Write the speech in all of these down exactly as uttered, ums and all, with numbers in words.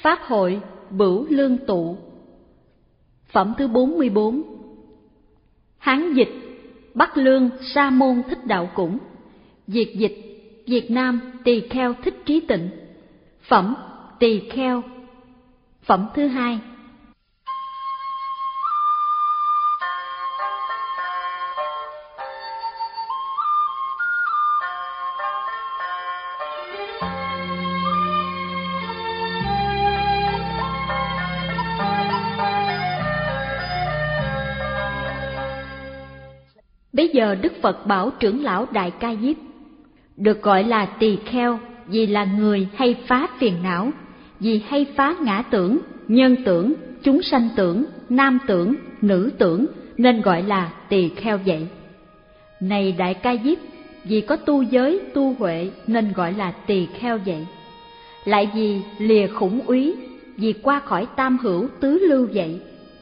Pháp hội Bửu Lương Tụ. Phẩm thứ bốn mươi bốn. Hán dịch Bắc Lương Sa Môn Thích Đạo Củng. Việt dịch Việt Nam Tỳ Kheo Thích Trí Tịnh. Phẩm Tỳ Kheo. Phẩm thứ hai. Bây giờ Đức Phật bảo trưởng lão Đại Ca Diếp, được gọi là tỳ kheo vì là người hay phá phiền não, vì hay phá ngã tưởng, nhân tưởng, chúng sanh tưởng, nam tưởng, nữ tưởng, nên gọi là tỳ kheo vậy. Này Đại Ca Diếp, vì có tu giới, tu huệ nên gọi là tỳ kheo vậy. Lại vì lìa khủng úy, vì qua khỏi tam hữu tứ lưu vậy.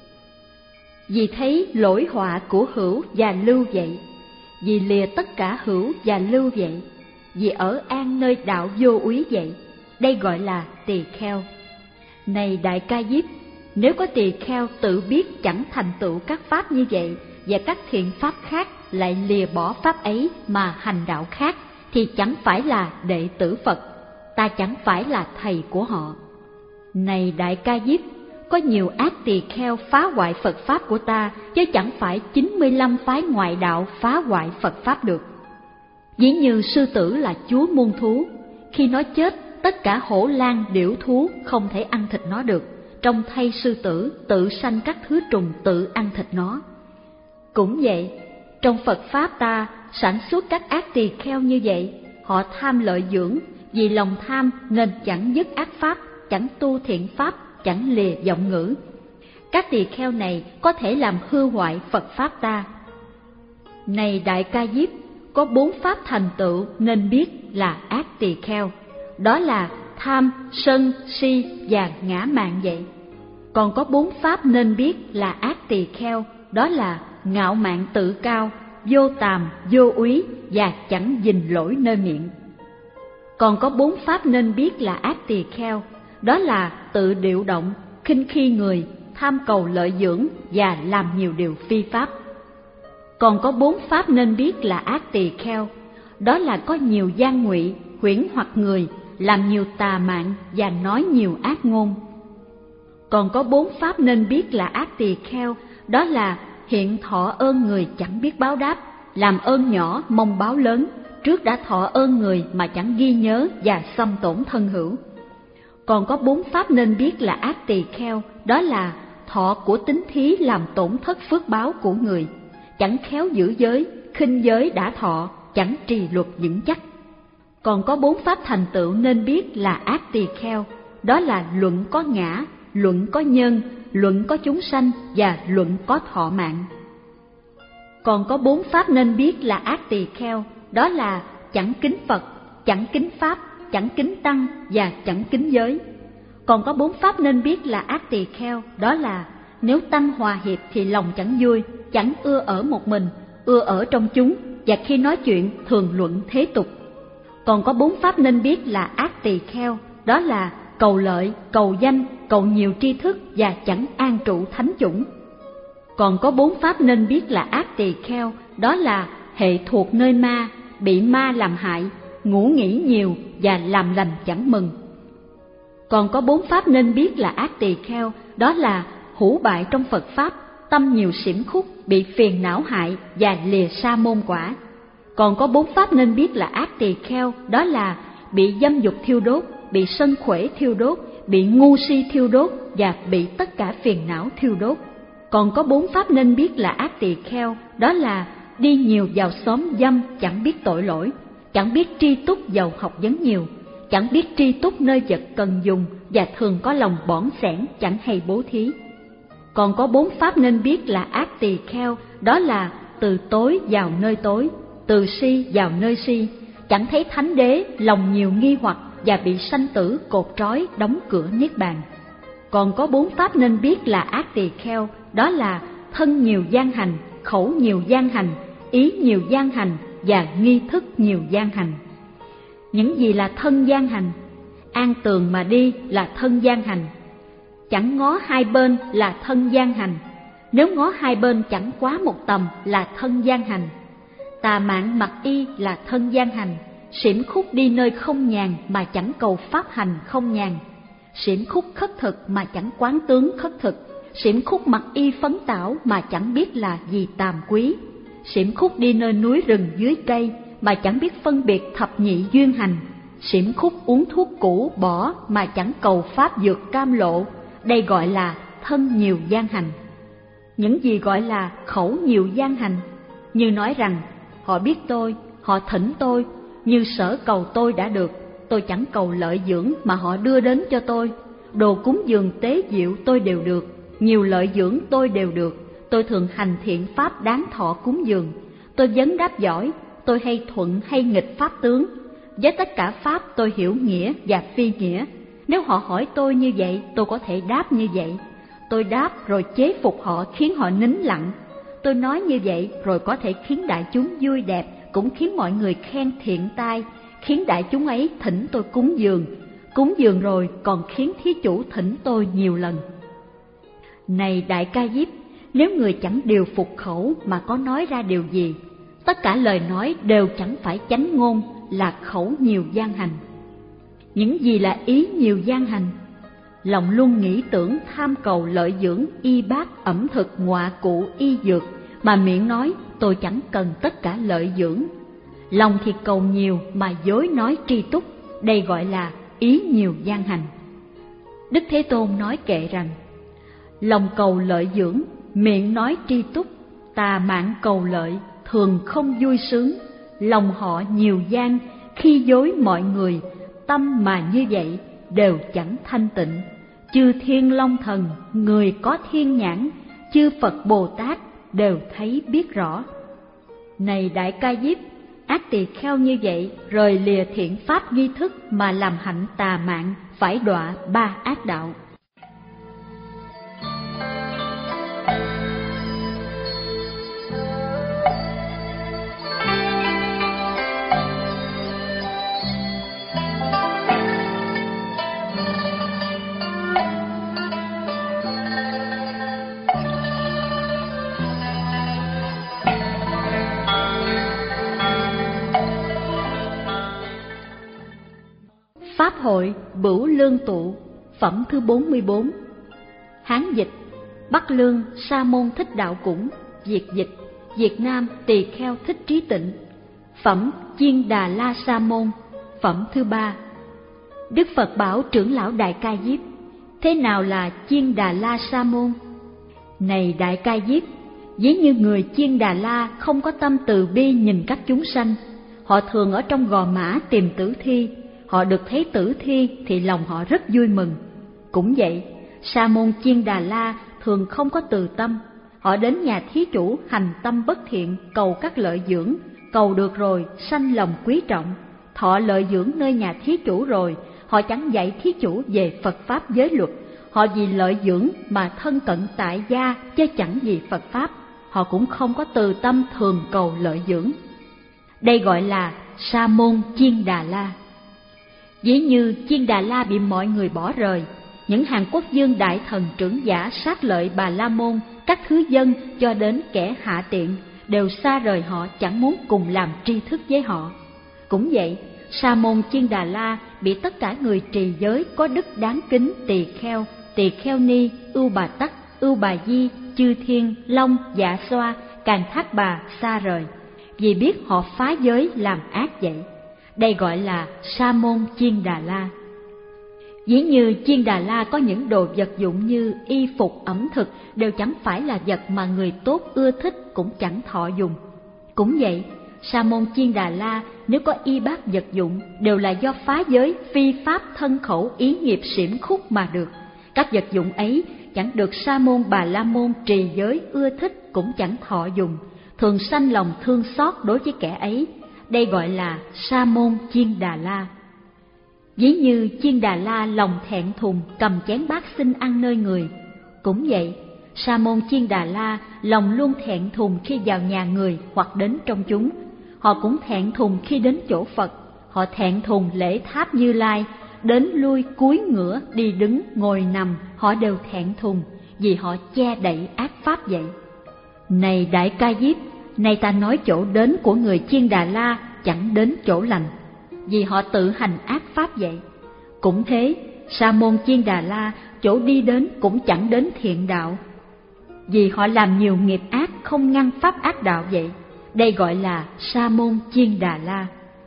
Vì thấy lỗi họa của hữu và lưu vậy, vì lìa tất cả hữu và lưu vậy, vì ở an nơi đạo vô úy vậy, đây gọi là tỳ kheo. Này Đại Ca Diếp, nếu có tỳ kheo tự biết chẳng thành tựu các pháp như vậy và các thiện pháp khác, lại lìa bỏ pháp ấy mà hành đạo khác, thì chẳng phải là đệ tử Phật, ta chẳng phải là thầy của họ. Này Đại Ca Diếp, có nhiều ác tỳ kheo phá hoại Phật Pháp của ta, chứ chẳng phải chín mươi lăm phái ngoại đạo phá hoại Phật Pháp được. Ví như sư tử là chúa muôn thú, khi nó chết, tất cả hổ lang điểu thú không thể ăn thịt nó được, trong thay sư tử tự sanh các thứ trùng tự ăn thịt nó. Cũng vậy, trong Phật Pháp ta sản xuất các ác tỳ kheo như vậy, họ tham lợi dưỡng, vì lòng tham nên chẳng dứt ác pháp, chẳng tu thiện pháp, chẳng lìa vọng ngữ. Các tỳ kheo này có thể làm hư hoại Phật Pháp ta. Này Đại Ca Diếp, có bốn pháp thành tựu nên biết là ác tỳ kheo, đó là tham, sân, si và ngã mạn vậy. Còn có bốn pháp nên biết là ác tỳ kheo, đó là ngạo mạn tự cao, vô tàm, vô úy và chẳng dình lỗi nơi miệng. Còn có bốn pháp nên biết là ác tỳ kheo, đó là tự điệu động, khinh khi người, tham cầu lợi dưỡng và làm nhiều điều phi pháp. Còn có bốn pháp nên biết là ác tỳ kheo, đó là có nhiều gian ngụy, huyễn hoặc người, làm nhiều tà mạn và nói nhiều ác ngôn. Còn có bốn pháp nên biết là ác tỳ kheo, đó là hiện thọ ơn người chẳng biết báo đáp, làm ơn nhỏ mong báo lớn, trước đã thọ ơn người mà chẳng ghi nhớ và xâm tổn thân hữu. Còn có bốn pháp nên biết là ác tỳ kheo, đó là thọ của tín thí làm tổn thất phước báo của người, chẳng khéo giữ giới, khinh giới đã thọ, chẳng trì luật vững chắc. Còn có bốn pháp thành tựu nên biết là ác tỳ kheo, đó là luận có ngã, luận có nhân, luận có chúng sanh và luận có thọ mạng. Còn có bốn pháp nên biết là ác tỳ kheo, đó là chẳng kính Phật, chẳng kính Pháp, chẳng kính Tăng và chẳng kính giới. Còn có bốn pháp nên biết là ác tỳ kheo, đó là nếu Tăng hòa hiệp thì lòng chẳng vui, chẳng ưa ở một mình, ưa ở trong chúng, và khi nói chuyện thường luận thế tục. Còn có bốn pháp nên biết là ác tỳ kheo, đó là cầu lợi, cầu danh, cầu nhiều tri thức và chẳng an trụ thánh chủng. Còn có bốn pháp nên biết là ác tỳ kheo, đó là hệ thuộc nơi ma, bị ma làm hại, ngủ nghỉ nhiều và làm lành chẳng mừng. Còn có bốn pháp nên biết là ác tỳ kheo, đó là hủ bại trong Phật Pháp, tâm nhiều xỉm khúc, bị phiền não hại và lìa sa môn quả. Còn có bốn pháp nên biết là ác tỳ kheo, đó là bị dâm dục thiêu đốt, bị sân khỏe thiêu đốt, bị ngu si thiêu đốt và bị tất cả phiền não thiêu đốt. Còn có bốn pháp nên biết là ác tỳ kheo, đó là đi nhiều vào xóm dâm chẳng biết tội lỗi, chẳng biết tri túc giàu học vấn nhiều, chẳng biết tri túc nơi vật cần dùng và thường có lòng bỏn sẻn chẳng hay bố thí. Còn có bốn pháp nên biết là ác tỳ kheo, đó là từ tối vào nơi tối, từ si vào nơi si, chẳng thấy thánh đế, lòng nhiều nghi hoặc và bị sanh tử cột trói đóng cửa niết bàn. Còn có bốn pháp nên biết là ác tỳ kheo, đó là thân nhiều gian hành, khẩu nhiều gian hành, ý nhiều gian hành và nghi thức nhiều gian hành. Những gì là thân gian hành? an tường mà đi là thân gian hành. Chẳng ngó hai bên là thân gian hành, nếu ngó hai bên chẳng quá một tầm là thân gian hành. Tà mạn mặc y là thân gian hành, xỉm khúc đi nơi không nhàn mà chẳng cầu pháp hành không nhàn. Xỉm khúc khất thực mà chẳng quán tướng khất thực, xỉm khúc mặc y phấn tảo mà chẳng biết là gì tàm quý. Xỉm khúc đi nơi núi rừng dưới cây mà chẳng biết phân biệt thập nhị duyên hành. Xỉm khúc uống thuốc cũ bỏ mà chẳng cầu pháp dược cam lộ, đây gọi là thân nhiều gian hành. Những gì gọi là khẩu nhiều gian hành? Như nói rằng, họ biết tôi, họ thỉnh tôi, như sở cầu tôi đã được, tôi chẳng cầu lợi dưỡng mà họ đưa đến cho tôi. Đồ cúng dường tế diệu tôi đều được, nhiều lợi dưỡng tôi đều được, tôi thường hành thiện pháp đáng thọ cúng dường. Tôi vấn đáp giỏi, tôi hay thuận hay nghịch pháp tướng. Với tất cả pháp tôi hiểu nghĩa và phi nghĩa. Nếu họ hỏi tôi như vậy, tôi có thể đáp như vậy. Tôi đáp rồi chế phục họ khiến họ nín lặng. Tôi nói như vậy rồi có thể khiến đại chúng vui đẹp, cũng khiến mọi người khen thiện tai, khiến đại chúng ấy thỉnh tôi cúng dường. Cúng dường rồi còn khiến thí chủ thỉnh tôi nhiều lần. Này Đại Ca Diếp, nếu người chẳng điều phục khẩu mà có nói ra điều gì, tất cả lời nói đều chẳng phải chánh ngôn, là khẩu nhiều gian hành. Những gì là ý nhiều gian hành? Lòng luôn nghĩ tưởng tham cầu lợi dưỡng y bát ẩm thực ngọa cụ y dược, mà miệng nói tôi chẳng cần tất cả lợi dưỡng. Lòng thì cầu nhiều mà dối nói tri túc, đây gọi là ý nhiều gian hành. Đức Thế Tôn nói kệ rằng, lòng cầu lợi dưỡng, miệng nói tri túc, tà mạn cầu lợi, thường không vui sướng. Lòng họ nhiều gian, khi dối mọi người, tâm mà như vậy đều chẳng thanh tịnh. Chư thiên long thần, người có thiên nhãn, chư Phật Bồ Tát đều thấy biết rõ. Này Đại Ca Diếp, ác tỳ kheo như vậy rời lìa thiện pháp nghi thức mà làm hạnh tà mạn, phải đọa ba ác đạo. Pháp hội Bửu Lương Tụ, phẩm thứ bốn mươi bốn. Hán dịch: Bắc Lương Sa môn Thích Đạo Củng, Việt dịch: Việt Nam Tỳ kheo Thích Trí Tịnh, phẩm Chiên Đà La Sa môn, phẩm thứ ba. Đức Phật bảo trưởng lão Đại Ca Diếp: thế nào là Chiên Đà La Sa môn? Này Đại Ca Diếp, ví như người Chiên Đà La không có tâm từ bi nhìn các chúng sanh. Họ thường ở trong gò mã tìm tử thi, họ được thấy tử thi thì lòng họ rất vui mừng. Cũng vậy, Sa môn Chiên Đà La thường không có từ tâm. Họ đến nhà thí chủ hành tâm bất thiện, cầu các lợi dưỡng, cầu được rồi sanh lòng quý trọng. Thọ lợi dưỡng nơi nhà thí chủ rồi, họ chẳng dạy thí chủ về Phật Pháp giới luật. Họ vì lợi dưỡng mà thân cận tại gia, chứ chẳng vì Phật Pháp. Họ cũng không có từ tâm thường cầu lợi dưỡng. Đây gọi là Sa môn Chiên Đà La. Ví như Chiên Đà La bị mọi người bỏ rời, những hàng quốc vương đại thần trưởng giả sát lợi Bà La Môn, các thứ dân cho đến kẻ hạ tiện đều xa rời họ, chẳng muốn cùng làm tri thức với họ. Cũng vậy, Sa môn Chiên Đà La bị tất cả người trì giới có đức đáng kính tỳ kheo, tỳ kheo ni, ưu bà tắc, ưu bà di, chư thiên, long, dạ xoa, càn thác bà xa rời, vì biết họ phá giới làm ác vậy. Đây gọi là Sa môn Chiên Đà La. Ví như Chiên Đà La có những đồ vật dụng như y phục, ẩm thực đều chẳng phải là vật mà người tốt ưa thích, cũng chẳng thọ dùng. Cũng vậy, Sa môn Chiên Đà La nếu có y bát vật dụng đều là do phá giới phi pháp thân khẩu ý nghiệp xỉm khúc mà được. Các vật dụng ấy chẳng được Sa môn Bà La Môn trì giới ưa thích, cũng chẳng thọ dùng, thường sanh lòng thương xót đối với kẻ ấy. Đây gọi là Sa môn Chiên Đà La. Ví như Chiên Đà La lòng thẹn thùng cầm chén bát xin ăn nơi người. Cũng vậy, Sa môn Chiên Đà La lòng luôn thẹn thùng khi vào nhà người hoặc đến trong chúng. Họ cũng thẹn thùng khi đến chỗ Phật. Họ thẹn thùng lễ tháp Như Lai, đến lui cúi ngửa, đi đứng, ngồi nằm, họ đều thẹn thùng, vì họ che đậy ác pháp vậy. Này Đại Ca Diếp, nay ta nói chỗ đến của người Chiên Đà La chẳng đến chỗ lành, vì họ tự hành ác pháp vậy. Cũng thế, Sa môn Chiên Đà La chỗ đi đến cũng chẳng đến thiện đạo, vì họ làm nhiều nghiệp ác không ngăn pháp ác đạo vậy. Đây gọi là Sa môn Chiên Đà La.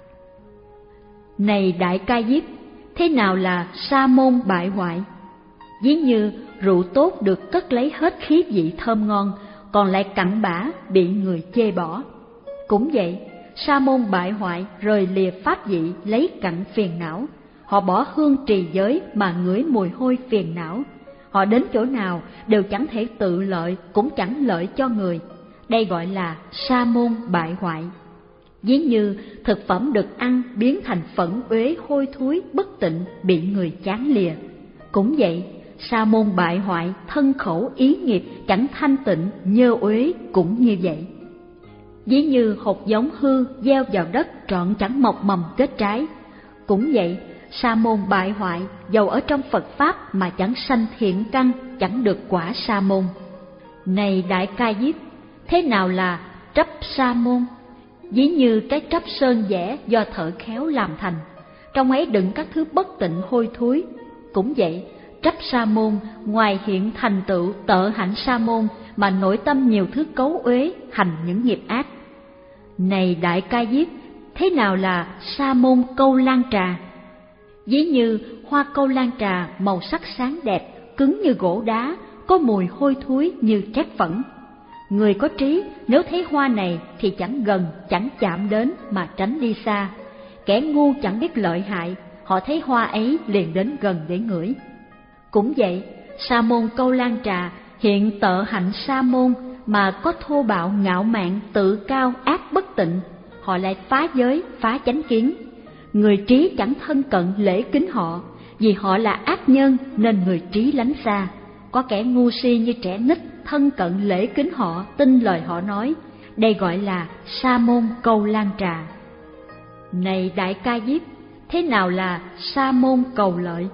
Này Đại Ca Diếp, thế nào là sa môn bại hoại? Ví như rượu tốt được cất lấy hết khí vị thơm ngon, còn lại cặn bã bị người chê bỏ. Cũng vậy, sa môn bại hoại rời lìa pháp vị lấy cặn phiền não. Họ bỏ hương trì giới mà ngửi mùi hôi phiền não. Họ đến chỗ nào đều chẳng thể tự lợi, cũng chẳng lợi cho người. Đây gọi là sa môn bại hoại. Ví như thực phẩm được ăn biến thành phẫn uế hôi thối bất tịnh, bị người chán lìa. Cũng vậy, sa môn bại hoại thân khẩu ý nghiệp chẳng thanh tịnh, nhơ uế cũng như vậy. Ví như hột giống hư gieo vào đất trọn chẳng mọc mầm kết trái. Cũng vậy, sa môn bại hoại dầu ở trong Phật Pháp mà chẳng sanh thiện căn, chẳng được quả sa môn. Này Đại Ca Diếp, thế nào là trắp sa môn? Ví như cái trắp sơn vẽ do thợ khéo làm thành, trong ấy đựng các thứ bất tịnh hôi thối. Cũng vậy, trắp sa môn ngoài hiện thành tựu tợ hạnh sa môn mà nội tâm nhiều thứ cấu uế, hành những nghiệp ác. Này Đại Ca Diếp, thế nào là sa môn câu lan trà? Ví như hoa câu lan trà màu sắc sáng đẹp, cứng như gỗ đá, có mùi hôi thối như trét phẫn. Người có trí nếu thấy hoa này thì chẳng gần, chẳng chạm đến mà tránh đi xa. Kẻ ngu chẳng biết lợi hại, họ thấy hoa ấy liền đến gần để ngửi. Cũng vậy, sa môn câu lan trà hiện tợ hạnh sa môn mà có thô bạo ngạo mạn, tự cao ác bất tịnh, họ lại phá giới, phá chánh kiến. Người trí chẳng thân cận lễ kính họ, vì họ là ác nhân nên người trí lánh xa. Có kẻ ngu si như trẻ nít thân cận lễ kính họ, tin lời họ nói. Đây gọi là sa môn câu lan trà. Này Đại Ca Diếp, thế nào là sa môn cầu lợi?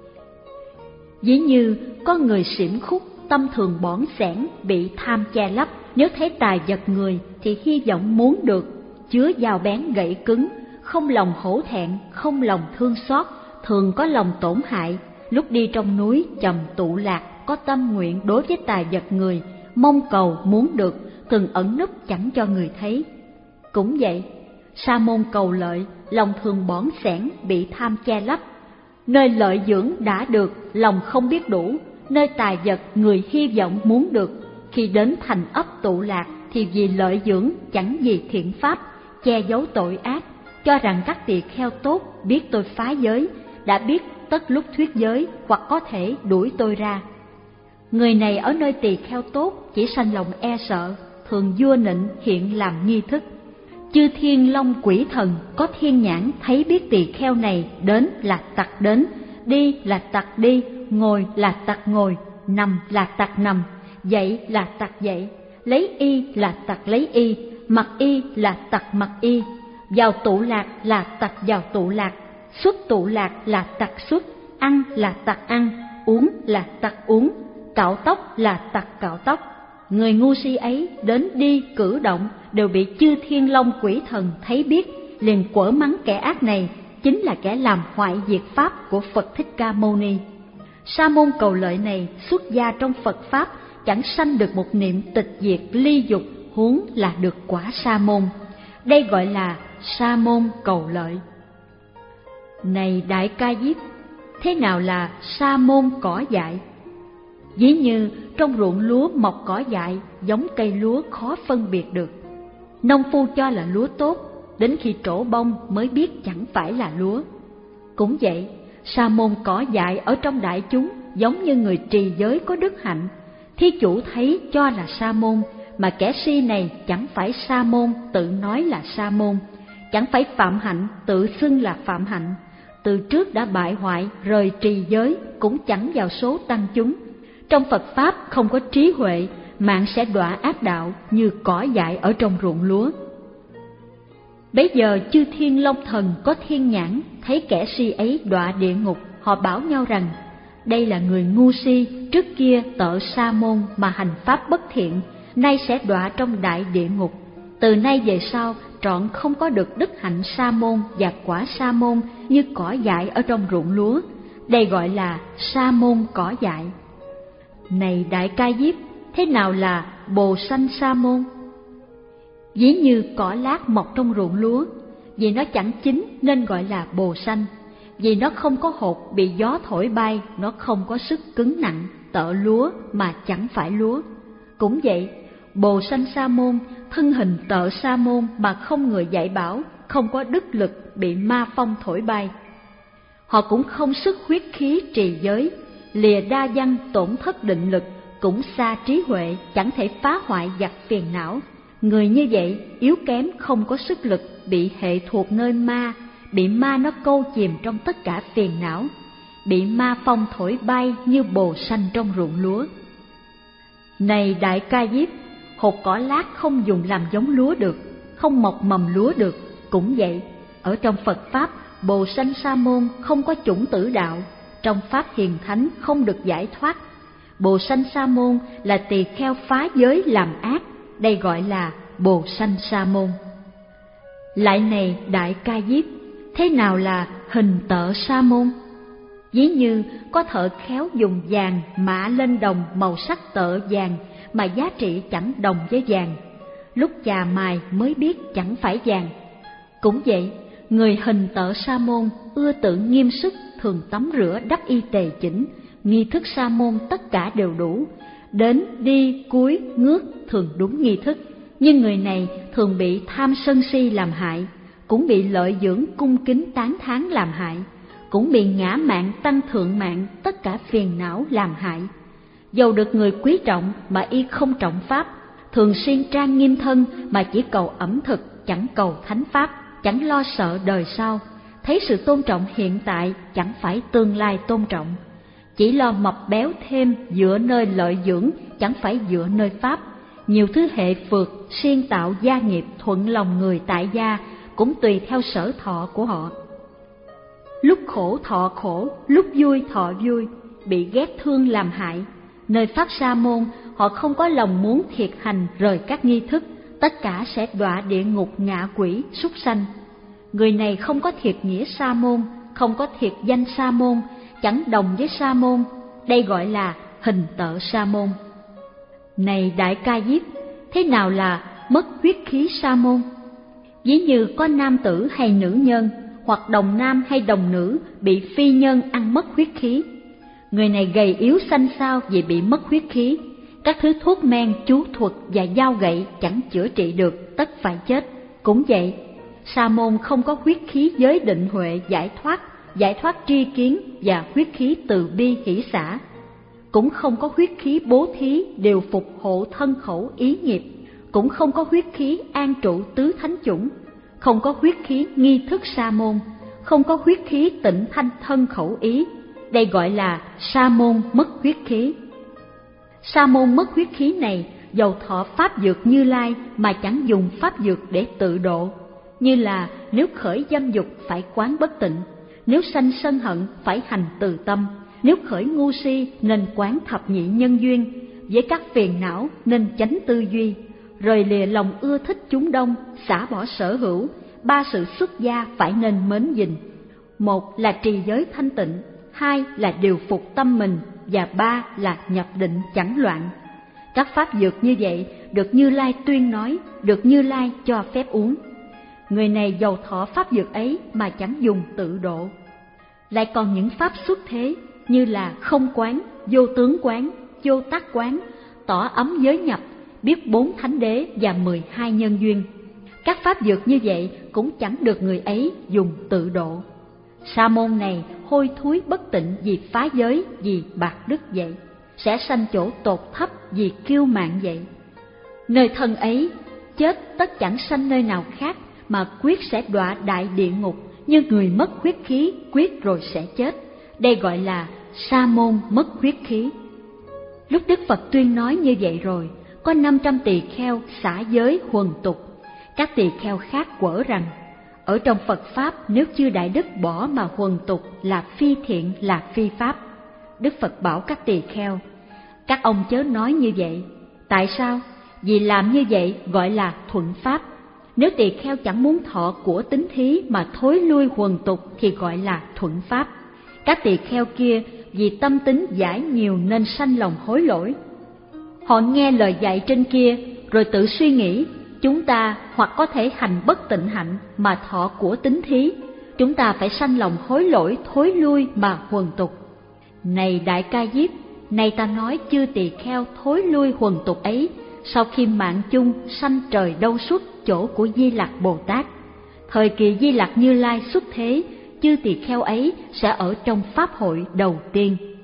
Ví như có người xỉm khúc, tâm thường bỏn sẻn, bị tham che lấp, nếu thấy tài vật người thì hy vọng muốn được, chứa dao bén gãy cứng, không lòng hổ thẹn, không lòng thương xót, thường có lòng tổn hại. Lúc đi trong núi trầm tụ lạc, có tâm nguyện đối với tài vật người, mong cầu muốn được, thường ẩn núp chẳng cho người thấy. Cũng vậy, sa môn cầu lợi, lòng thường bỏn sẻn, bị tham che lấp. Nơi lợi dưỡng đã được, lòng không biết đủ. Nơi tài vật người hy vọng muốn được, khi đến thành ấp tụ lạc thì vì lợi dưỡng chẳng vì thiện pháp, che giấu tội ác, cho rằng các tỳ kheo tốt biết tôi phá giới, đã biết tất lúc thuyết giới hoặc có thể đuổi tôi ra. Người này ở nơi tỳ kheo tốt chỉ sanh lòng e sợ, thường vua nịnh hiện làm nghi thức. Chư thiên long quỷ thần có thiên nhãn thấy biết tỳ kheo này đến là tặc đến, đi là tặc đi, ngồi là tặc ngồi, nằm là tặc nằm, dậy là tặc dậy, lấy y là tặc lấy y, mặc y là tặc mặc y, vào tụ lạc là tặc vào tụ lạc, xuất tụ lạc là tặc xuất, ăn là tặc ăn, uống là tặc uống, cạo tóc là tặc cạo tóc. Người ngu si ấy đến đi cử động đều bị chư thiên long quỷ thần thấy biết, liền quở mắng kẻ ác này chính là kẻ làm hoại diệt pháp của Phật Thích Ca Mâu Ni. Sa môn cầu lợi này xuất gia trong Phật Pháp chẳng sanh được một niệm tịch diệt ly dục, huống là được quả sa môn. Đây gọi là sa môn cầu lợi. Này Đại Ca Diếp, thế nào là sa môn cỏ dại? Ví như trong ruộng lúa mọc cỏ dại, giống cây lúa khó phân biệt được. Nông phu cho là lúa tốt, đến khi trổ bông mới biết chẳng phải là lúa. Cũng vậy, sa môn cỏ dại ở trong đại chúng giống như người trì giới có đức hạnh. Thí chủ thấy cho là sa môn, mà kẻ si này chẳng phải sa môn tự nói là sa môn, chẳng phải phạm hạnh tự xưng là phạm hạnh. Từ trước đã bại hoại rời trì giới, cũng chẳng vào số tăng chúng. Trong Phật Pháp không có trí huệ, mạng sẽ đọa ác đạo như cỏ dại ở trong ruộng lúa. Bấy giờ chư thiên long thần có thiên nhãn, thấy kẻ si ấy đọa địa ngục, họ bảo nhau rằng: đây là người ngu si, trước kia tợ sa môn mà hành pháp bất thiện, nay sẽ đọa trong đại địa ngục. Từ nay về sau trọn không có được đức hạnh sa môn và quả sa môn như cỏ dại ở trong ruộng lúa. Đây gọi là sa môn cỏ dại. Này Đại Ca Diếp, thế nào là bồ sanh sa môn? Ví như cỏ lác mọc trong ruộng lúa, vì nó chẳng chín nên gọi là bồ sanh. Vì nó không có hột bị gió thổi bay, nó không có sức cứng nặng, tợ lúa mà chẳng phải lúa. Cũng vậy, bồ sanh sa môn, thân hình tợ sa môn mà không người dạy bảo, không có đức lực, bị ma phong thổi bay. Họ cũng không sức huyết khí trì giới, lìa đa văn tổn thất định lực, cũng xa trí huệ, chẳng thể phá hoại giặc phiền não. Người như vậy yếu kém, không có sức lực, bị hệ thuộc nơi ma, bị ma nó câu chìm trong tất cả phiền não, bị ma phong thổi bay như bồ xanh trong ruộng lúa. Này Đại Ca Diếp, hột cỏ lác không dùng làm giống lúa được, không mọc mầm lúa được. Cũng vậy, ở trong Phật Pháp, bồ sanh sa môn không có chủng tử đạo, trong Pháp hiền thánh không được giải thoát. Bồ sanh sa môn là tỳ kheo phá giới làm ác, đây gọi là bồ sanh sa môn. Lại này Đại Ca Diếp, thế nào là hình tợ sa môn? Ví như có thợ khéo dùng vàng mạ lên đồng màu sắc tợ vàng mà giá trị chẳng đồng với vàng, lúc chà mài mới biết chẳng phải vàng. Cũng vậy, người hình tợ sa môn ưa tự nghiêm sức, thường tắm rửa đắp y tề chỉnh, nghi thức sa môn tất cả đều đủ, đến đi cúi ngước thường đúng nghi thức. Nhưng người này thường bị tham sân si làm hại, cũng bị lợi dưỡng cung kính tán thán làm hại, cũng bị ngã mạn tăng thượng mạn tất cả phiền não làm hại. Dầu được người quý trọng mà y không trọng pháp, thường xuyên trang nghiêm thân mà chỉ cầu ẩm thực, chẳng cầu thánh pháp, chẳng lo sợ đời sau, thấy sự tôn trọng hiện tại chẳng phải tương lai tôn trọng, chỉ lo mập béo thêm dựa nơi lợi dưỡng, chẳng phải dựa nơi pháp. Nhiều thứ hệ phược siêng tạo gia nghiệp thuận lòng người tại gia, cũng tùy theo sở thọ của họ. Lúc khổ thọ khổ, lúc vui thọ vui, bị ghét thương làm hại. Nơi Pháp Sa môn, họ không có lòng muốn thiệt hành rời các nghi thức, tất cả sẽ đọa địa ngục ngạ quỷ, súc sanh. Người này không có thiệt nghĩa sa môn, không có thiệt danh sa môn, chẳng đồng với sa môn, đây gọi là hình tợ sa môn. Này Đại Ca Diếp, thế nào là mất huyết khí sa môn? Ví như có nam tử hay nữ nhân, hoặc đồng nam hay đồng nữ bị phi nhân ăn mất huyết khí. Người này gầy yếu xanh xao vì bị mất huyết khí, các thứ thuốc men, chú thuật và dao gậy chẳng chữa trị được, tất phải chết. Cũng vậy, sa môn không có huyết khí giới định huệ giải thoát, giải thoát tri kiến và huyết khí từ bi hỷ xả, cũng không có huyết khí bố thí điều phục hộ thân khẩu ý nghiệp, cũng không có huyết khí an trụ tứ thánh chủng, không có huyết khí nghi thức sa môn, không có huyết khí tịnh thanh thân khẩu ý, đây gọi là sa môn mất huyết khí. Sa môn mất huyết khí này dầu thọ pháp dược Như Lai mà chẳng dùng pháp dược để tự độ, như là nếu khởi dâm dục phải quán bất tịnh, nếu sanh sân hận phải hành từ tâm, nếu khởi ngu si nên quán thập nhị nhân duyên, với các phiền não nên chánh tư duy, rời lìa lòng ưa thích chúng đông, xả bỏ sở hữu. Ba sự xuất gia phải nên mến gìn: một là trì giới thanh tịnh, hai là điều phục tâm mình, và ba là nhập định chẳng loạn. Các pháp dược như vậy được Như Lai tuyên nói, được Như Lai cho phép uống. Người này dầu thọ pháp dược ấy mà chẳng dùng tự độ. Lại còn những pháp xuất thế như là không quán, vô tướng quán, vô tác quán, tỏ ấm giới nhập, biết bốn thánh đế và mười hai nhân duyên. Các pháp dược như vậy cũng chẳng được người ấy dùng tự độ. Sa môn này hôi thối bất tịnh vì phá giới, vì bạc đức vậy, sẽ sanh chỗ tột thấp vì kiêu mạn vậy. Nơi thân ấy chết tất chẳng sanh nơi nào khác, mà quyết sẽ đọa đại địa ngục, như người mất huyết khí quyết rồi sẽ chết. Đây gọi là sa môn mất huyết khí. Lúc Đức Phật tuyên nói như vậy rồi, có năm trăm tỳ kheo xả giới huần tục. Các tỳ kheo khác quở rằng: ở trong Phật Pháp nếu chư Đại Đức bỏ mà huần tục là phi thiện, là phi pháp. Đức Phật bảo các tỳ kheo, các ông chớ nói như vậy. Tại sao? Vì làm như vậy gọi là thuận pháp. Nếu tỳ kheo chẳng muốn thọ của tín thí mà thối lui huần tục thì gọi là thuận pháp. Các tỳ kheo kia vì tâm tính giải nhiều nên sanh lòng hối lỗi. Họ nghe lời dạy trên kia rồi tự suy nghĩ, chúng ta hoặc có thể hành bất tịnh hạnh mà thọ của tín thí, chúng ta phải sanh lòng hối lỗi thối lui mà huần tục. Này Đại Ca Diếp, này ta nói chư tỳ kheo thối lui huần tục ấy, sau khi mạng chung sanh trời đâu xuất chỗ của Di Lặc Bồ Tát. Thời kỳ Di Lặc Như Lai xuất thế, chư tỳ kheo ấy sẽ ở trong pháp hội đầu tiên.